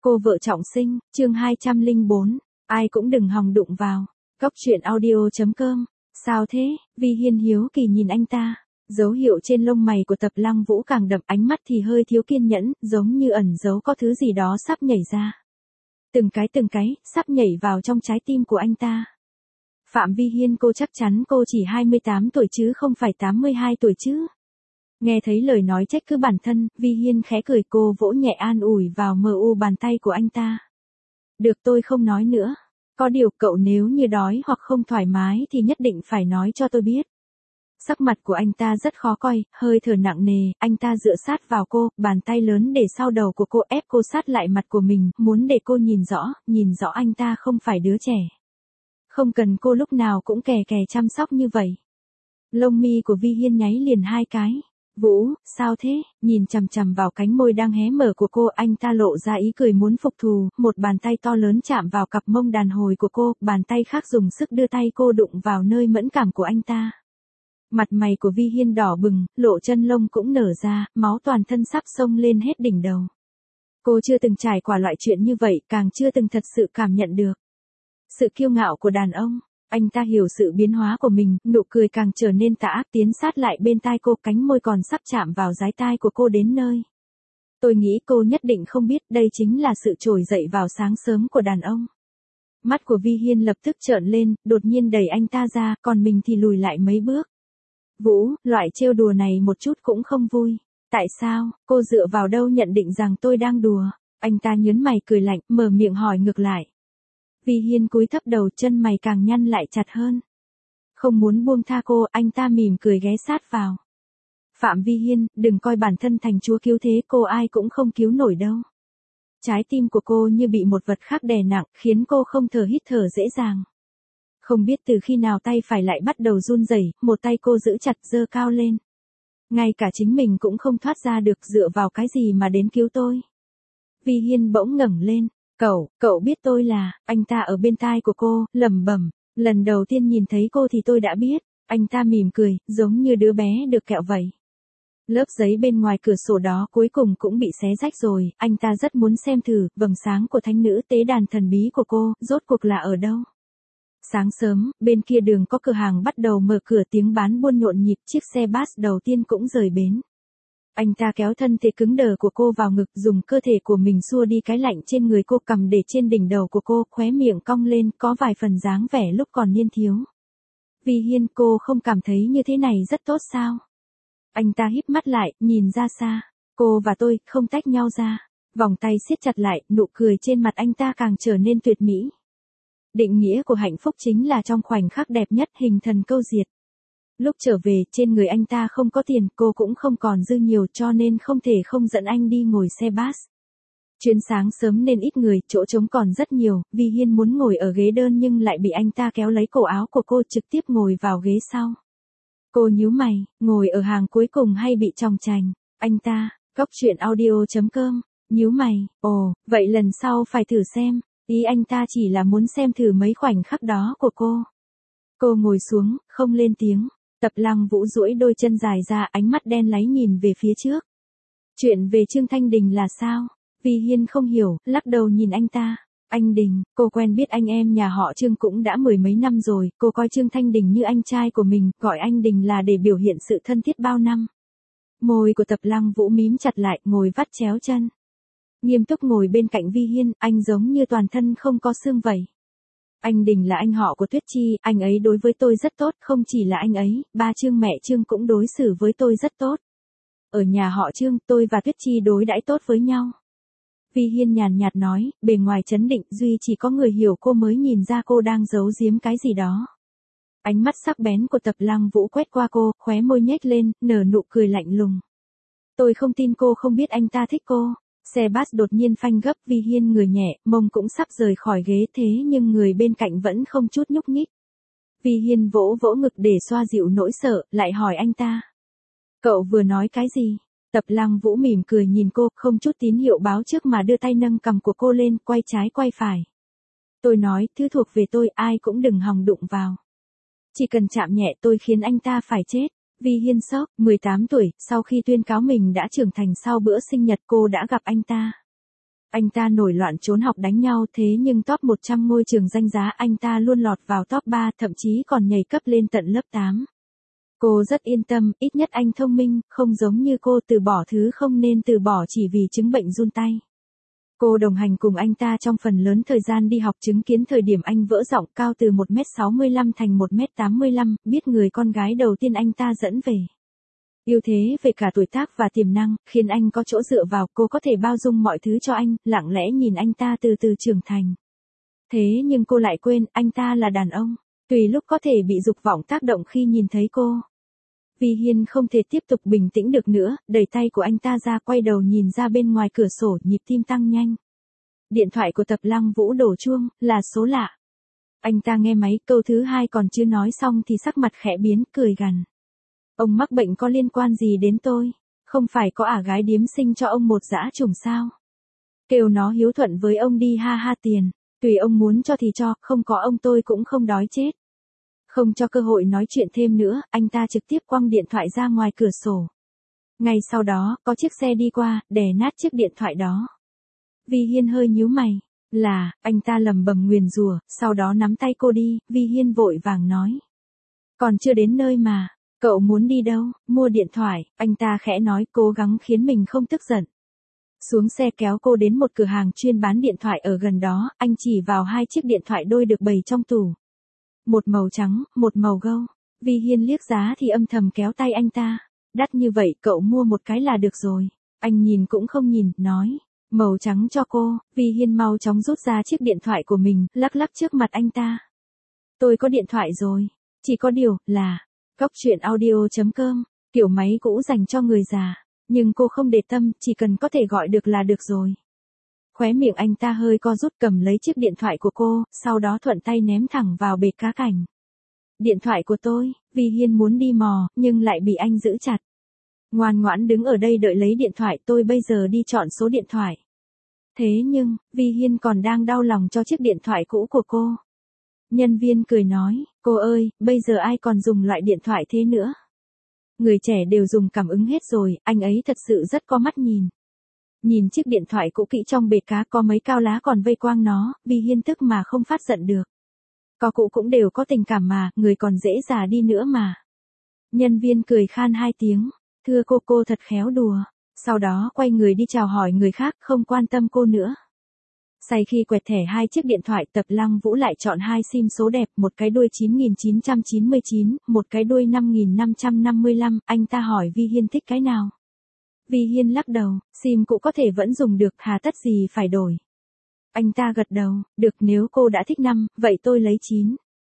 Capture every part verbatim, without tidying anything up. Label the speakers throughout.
Speaker 1: Cô vợ trọng sinh, chương hai trăm lẻ bốn, ai cũng đừng hòng đụng vào. Cóc truyện audio chấm com. Sao thế? Vi Hiên hiếu kỳ nhìn anh ta. Dấu hiệu trên lông mày của Tập Lăng Vũ càng đậm, ánh mắt thì hơi thiếu kiên nhẫn, giống như ẩn giấu có thứ gì đó sắp nhảy ra. Từng cái từng cái, sắp nhảy vào trong trái tim của anh ta. Phạm Vi Hiên, cô chắc chắn cô chỉ hai mươi tám tuổi chứ không phải tám mươi hai tuổi chứ? Nghe thấy lời nói trách cứ bản thân, Vi Hiên khẽ cười, cô vỗ nhẹ an ủi vào mờ u bàn tay của anh ta. Được, tôi không nói nữa. Có điều cậu nếu như đói hoặc không thoải mái thì nhất định phải nói cho tôi biết. Sắc mặt của anh ta rất khó coi, hơi thở nặng nề, anh ta dựa sát vào cô, bàn tay lớn để sau đầu của cô, ép cô sát lại mặt của mình, muốn để cô nhìn rõ, nhìn rõ anh ta không phải đứa trẻ. Không cần cô lúc nào cũng kè kè chăm sóc như vậy. Lông mi của Vi Hiên nháy liền hai cái. Vũ, sao thế? Nhìn chằm chằm vào cánh môi đang hé mở của cô, anh ta lộ ra ý cười muốn phục thù, một bàn tay to lớn chạm vào cặp mông đàn hồi của cô, bàn tay khác dùng sức đưa tay cô đụng vào nơi mẫn cảm của anh ta. Mặt mày của Vi Hiên đỏ bừng, lộ chân lông cũng nở ra, máu toàn thân sắp xông lên hết đỉnh đầu. Cô chưa từng trải qua loại chuyện như vậy, càng chưa từng thật sự cảm nhận được sự kiêu ngạo của đàn ông. Anh ta hiểu sự biến hóa của mình, nụ cười càng trở nên tà ác, tiến sát lại bên tai cô, cánh môi còn sắp chạm vào dái tai của cô đến nơi. Tôi nghĩ cô nhất định không biết đây chính là sự trồi dậy vào sáng sớm của đàn ông. Mắt của Vi Hiên lập tức trợn lên, đột nhiên đẩy anh ta ra, còn mình thì lùi lại mấy bước. Vũ, loại trêu đùa này một chút cũng không vui. Tại sao, cô dựa vào đâu nhận định rằng tôi đang đùa? Anh ta nhớn mày cười lạnh, mở miệng hỏi ngược lại. Vi Hiên cúi thấp đầu, chân mày càng nhăn lại chặt hơn. Không muốn buông tha cô, anh ta mỉm cười ghé sát vào. Phạm Vi Hiên, đừng coi bản thân thành chúa cứu thế, cô ai cũng không cứu nổi đâu. Trái tim của cô như bị một vật khác đè nặng, khiến cô không thở hít thở dễ dàng. Không biết từ khi nào tay phải lại bắt đầu run rẩy, một tay cô giữ chặt giơ cao lên. Ngay cả chính mình cũng không thoát ra được, dựa vào cái gì mà đến cứu tôi? Vi Hiên bỗng ngẩng lên. Cậu, cậu biết tôi là, anh ta ở bên tai của cô, lẩm bẩm, lần đầu tiên nhìn thấy cô thì tôi đã biết. Anh ta mỉm cười, giống như đứa bé được kẹo vậy. Lớp giấy bên ngoài cửa sổ đó cuối cùng cũng bị xé rách rồi, anh ta rất muốn xem thử, vầng sáng của thánh nữ tế đàn thần bí của cô, rốt cuộc là ở đâu. Sáng sớm, bên kia đường có cửa hàng bắt đầu mở cửa, tiếng bán buôn nhộn nhịp, chiếc xe bus đầu tiên cũng rời bến. Anh ta kéo thân thể cứng đờ của cô vào ngực, dùng cơ thể của mình xua đi cái lạnh trên người cô, cầm để trên đỉnh đầu của cô, khóe miệng cong lên, có vài phần dáng vẻ lúc còn niên thiếu. Vi Hiên, cô không cảm thấy như thế này rất tốt sao? Anh ta híp mắt lại, nhìn ra xa. Cô và tôi không tách nhau ra. Vòng tay siết chặt lại, nụ cười trên mặt anh ta càng trở nên tuyệt mỹ. Định nghĩa của hạnh phúc chính là trong khoảnh khắc đẹp nhất, hình thần câu diệt. Lúc trở về, trên người anh ta không có tiền, cô cũng không còn dư nhiều, cho nên không thể không dẫn anh đi ngồi xe bus. Chuyến sáng sớm nên ít người, chỗ trống còn rất nhiều, Vi Hiên muốn ngồi ở ghế đơn nhưng lại bị anh ta kéo lấy cổ áo của cô, trực tiếp ngồi vào ghế sau. Cô nhíu mày, ngồi ở hàng cuối cùng hay bị chòng chành? Anh ta, cóc truyện audio chấm com, nhíu mày, ồ, vậy lần sau phải thử xem. Ý anh ta chỉ là muốn xem thử mấy khoảnh khắc đó của cô. Cô ngồi xuống, không lên tiếng. Tập Lăng Vũ duỗi đôi chân dài ra, ánh mắt đen láy nhìn về phía trước. Chuyện về Trương Thanh Đình là sao? Vi Hiên không hiểu, lắc đầu nhìn anh ta. Anh Đình, cô quen biết anh em nhà họ Trương cũng đã mười mấy năm rồi, cô coi Trương Thanh Đình như anh trai của mình, gọi anh Đình là để biểu hiện sự thân thiết bao năm. Môi của Tập Lăng Vũ mím chặt lại, ngồi vắt chéo chân. Nghiêm túc ngồi bên cạnh Vi Hiên, anh giống như toàn thân không có xương vậy. Anh Đình là anh họ của Tuyết Chi, anh ấy đối với tôi rất tốt, không chỉ là anh ấy, ba Trương mẹ Trương cũng đối xử với tôi rất tốt. Ở nhà họ Trương, tôi và Tuyết Chi đối đãi tốt với nhau. Vi Hiên nhàn nhạt nói, bề ngoài trấn định, duy chỉ có người hiểu cô mới nhìn ra cô đang giấu giếm cái gì đó. Ánh mắt sắc bén của Tập Lăng Vũ quét qua cô, khóe môi nhếch lên, nở nụ cười lạnh lùng. Tôi không tin cô không biết anh ta thích cô. Xe bus đột nhiên phanh gấp, Vi Hiên người nhẹ, mông cũng sắp rời khỏi ghế, thế nhưng người bên cạnh vẫn không chút nhúc nhích. Vi Hiên vỗ vỗ ngực để xoa dịu nỗi sợ, lại hỏi anh ta. Cậu vừa nói cái gì? Tập Lăng Vũ mỉm cười nhìn cô, không chút tín hiệu báo trước mà đưa tay nâng cằm của cô lên, quay trái quay phải. Tôi nói, thứ thuộc về tôi, ai cũng đừng hòng đụng vào. Chỉ cần chạm nhẹ tôi khiến anh ta phải chết. Vi Hiên sốc, mười tám tuổi, sau khi tuyên cáo mình đã trưởng thành sau bữa sinh nhật cô đã gặp anh ta. Anh ta nổi loạn trốn học đánh nhau thế nhưng top một trăm ngôi trường danh giá anh ta luôn lọt vào top ba, thậm chí còn nhảy cấp lên tận lớp tám. Cô rất yên tâm, ít nhất anh thông minh, không giống như cô từ bỏ thứ không nên từ bỏ chỉ vì chứng bệnh run tay. Cô đồng hành cùng anh ta trong phần lớn thời gian đi học, chứng kiến thời điểm anh vỡ giọng cao từ một mét sáu mươi lăm thành một mét tám mươi lăm, biết người con gái đầu tiên anh ta dẫn về. Ưu thế về cả tuổi tác và tiềm năng, khiến anh có chỗ dựa vào, cô có thể bao dung mọi thứ cho anh, lặng lẽ nhìn anh ta từ từ trưởng thành. Thế nhưng cô lại quên, anh ta là đàn ông, tùy lúc có thể bị dục vọng tác động khi nhìn thấy cô. Vi Hiên không thể tiếp tục bình tĩnh được nữa, đẩy tay của anh ta ra, quay đầu nhìn ra bên ngoài cửa sổ, nhịp tim tăng nhanh. Điện thoại của Tập Lăng Vũ đổ chuông, là số lạ. Anh ta nghe máy, câu thứ hai còn chưa nói xong thì sắc mặt khẽ biến, cười gằn. Ông mắc bệnh có liên quan gì đến tôi? Không phải có ả gái điếm sinh cho ông một dã trùng sao? Kêu nó hiếu thuận với ông đi, ha ha, tiền. Tùy ông muốn cho thì cho, không có ông tôi cũng không đói chết. Không cho cơ hội nói chuyện thêm nữa, anh ta trực tiếp quăng điện thoại ra ngoài cửa sổ. Ngay sau đó, có chiếc xe đi qua, đè nát chiếc điện thoại đó. Vi Hiên hơi nhíu mày. Là, anh ta lầm bầm nguyền rủa, sau đó nắm tay cô đi, Vi Hiên vội vàng nói. Còn chưa đến nơi mà, cậu muốn đi đâu, mua điện thoại, anh ta khẽ nói, cố gắng khiến mình không tức giận. Xuống xe kéo cô đến một cửa hàng chuyên bán điện thoại ở gần đó, anh chỉ vào hai chiếc điện thoại đôi được bày trong tủ. Một màu trắng, một màu gâu. Vi Hiên liếc giá thì âm thầm kéo tay anh ta. Đắt như vậy cậu mua một cái là được rồi. Anh nhìn cũng không nhìn, nói. Màu trắng cho cô. Vi Hiên mau chóng rút ra chiếc điện thoại của mình, lắc lắc trước mặt anh ta. Tôi có điện thoại rồi. Chỉ có điều, là, Cóc truyện audio chấm com, kiểu máy cũ dành cho người già. Nhưng cô không để tâm, chỉ cần có thể gọi được là được rồi. Khóe miệng anh ta hơi co rút, cầm lấy chiếc điện thoại của cô, sau đó thuận tay ném thẳng vào bể cá cảnh. Điện thoại của tôi, Vi Hiên muốn đi mò, nhưng lại bị anh giữ chặt. Ngoan ngoãn đứng ở đây đợi lấy điện thoại, tôi bây giờ đi chọn số điện thoại. Thế nhưng, Vi Hiên còn đang đau lòng cho chiếc điện thoại cũ của cô. Nhân viên cười nói, cô ơi, bây giờ ai còn dùng loại điện thoại thế nữa? Người trẻ đều dùng cảm ứng hết rồi, anh ấy thật sự rất có mắt nhìn. Nhìn chiếc điện thoại cũ kỹ trong bể cá có mấy cao lá còn vây quanh nó, Vi Hiên tức mà không phát giận được. Có cụ cũng đều có tình cảm mà, người còn dễ già đi nữa mà. Nhân viên cười khan hai tiếng, thưa cô, cô thật khéo đùa. Sau đó quay người đi chào hỏi người khác, không quan tâm cô nữa. Say khi quẹt thẻ hai chiếc điện thoại, Tập Lăng Vũ lại chọn hai sim số đẹp, một cái đuôi chín nghìn chín trăm chín mươi chín, một cái đuôi năm nghìn năm trăm năm mươi lăm, anh ta hỏi Vi Hiên thích cái nào. Vi Hiên lắc đầu, sim cũ có thể vẫn dùng được, hà tất gì phải đổi. Anh ta gật đầu, được, nếu cô đã thích năm, vậy tôi lấy chín.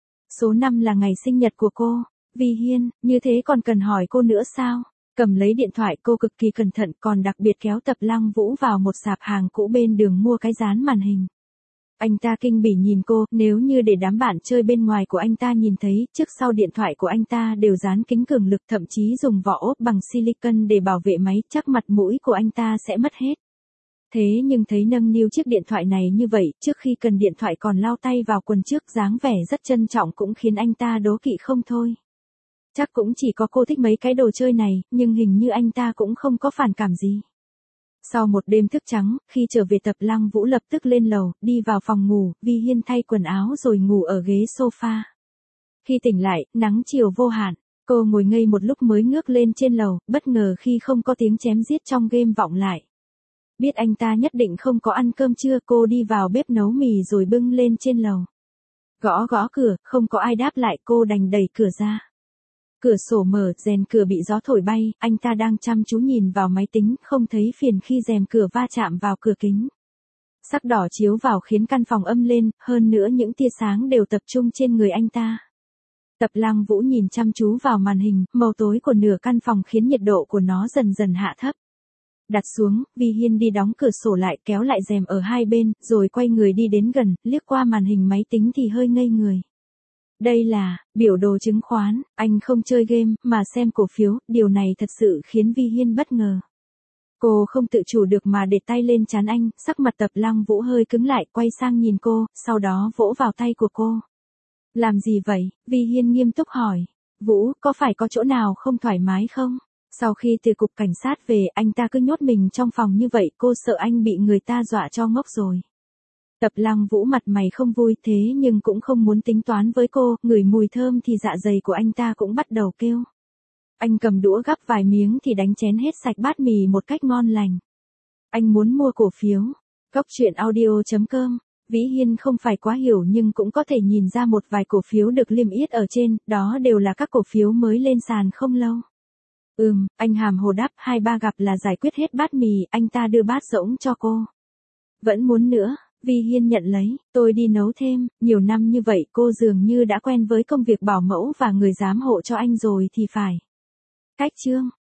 Speaker 1: Số năm là ngày sinh nhật của cô. Vi Hiên, như thế còn cần hỏi cô nữa sao? Cầm lấy điện thoại, cô cực kỳ cẩn thận, còn đặc biệt kéo Tập Lăng Vũ vào một sạp hàng cũ bên đường mua cái dán màn hình. Anh ta kinh bỉ nhìn cô, nếu như để đám bạn chơi bên ngoài của anh ta nhìn thấy, trước sau điện thoại của anh ta đều dán kính cường lực, thậm chí dùng vỏ ốp bằng silicon để bảo vệ máy, chắc mặt mũi của anh ta sẽ mất hết. Thế nhưng thấy nâng niu chiếc điện thoại này như vậy, trước khi cần điện thoại còn lao tay vào quần trước, dáng vẻ rất trân trọng cũng khiến anh ta đố kỵ không thôi. Chắc cũng chỉ có cô thích mấy cái đồ chơi này, nhưng hình như anh ta cũng không có phản cảm gì. Sau một đêm thức trắng, khi trở về Tập Lăng Vũ lập tức lên lầu, đi vào phòng ngủ, Vi Hiên thay quần áo rồi ngủ ở ghế sofa. Khi tỉnh lại, nắng chiều vô hạn, cô ngồi ngây một lúc mới ngước lên trên lầu, bất ngờ khi không có tiếng chém giết trong game vọng lại. Biết anh ta nhất định không có ăn cơm trưa, cô đi vào bếp nấu mì rồi bưng lên trên lầu. Gõ gõ cửa, không có ai đáp lại, cô đành đẩy cửa ra. Cửa sổ mở, rèm cửa bị gió thổi bay, anh ta đang chăm chú nhìn vào máy tính, không thấy phiền khi rèm cửa va chạm vào cửa kính. Sắc đỏ chiếu vào khiến căn phòng âm lên, hơn nữa những tia sáng đều tập trung trên người anh ta. Tập Lăng Vũ nhìn chăm chú vào màn hình, màu tối của nửa căn phòng khiến nhiệt độ của nó dần dần hạ thấp. Đặt xuống, Vi Hiên đi đóng cửa sổ lại, kéo lại rèm ở hai bên, rồi quay người đi đến gần, liếc qua màn hình máy tính thì hơi ngây người. Đây là biểu đồ chứng khoán, anh không chơi game mà xem cổ phiếu, điều này thật sự khiến Vi Hiên bất ngờ. Cô không tự chủ được mà để tay lên trán anh, sắc mặt Tập Lăng Vũ hơi cứng lại, quay sang nhìn cô, sau đó vỗ vào tay của cô. Làm gì vậy? Vi Hiên nghiêm túc hỏi. Vũ, có phải có chỗ nào không thoải mái không? Sau khi từ cục cảnh sát về, anh ta cứ nhốt mình trong phòng như vậy, cô sợ anh bị người ta dọa cho ngốc rồi. Tập Lăng Vũ mặt mày không vui thế nhưng cũng không muốn tính toán với cô, ngửi mùi thơm thì dạ dày của anh ta cũng bắt đầu kêu. Anh cầm đũa gắp vài miếng thì đánh chén hết sạch bát mì một cách ngon lành. Anh muốn mua cổ phiếu. Cốc truyện audio chấm com. Vĩ Hiên không phải quá hiểu nhưng cũng có thể nhìn ra một vài cổ phiếu được liêm yết ở trên, đó đều là các cổ phiếu mới lên sàn không lâu. Ừm, anh hàm hồ đáp, hai ba gặp là giải quyết hết bát mì, anh ta đưa bát rỗng cho cô. Vẫn muốn nữa, Vi Hiên nhận lấy, tôi đi nấu thêm, nhiều năm như vậy cô dường như đã quen với công việc bảo mẫu và người giám hộ cho anh rồi thì phải. Cách chương.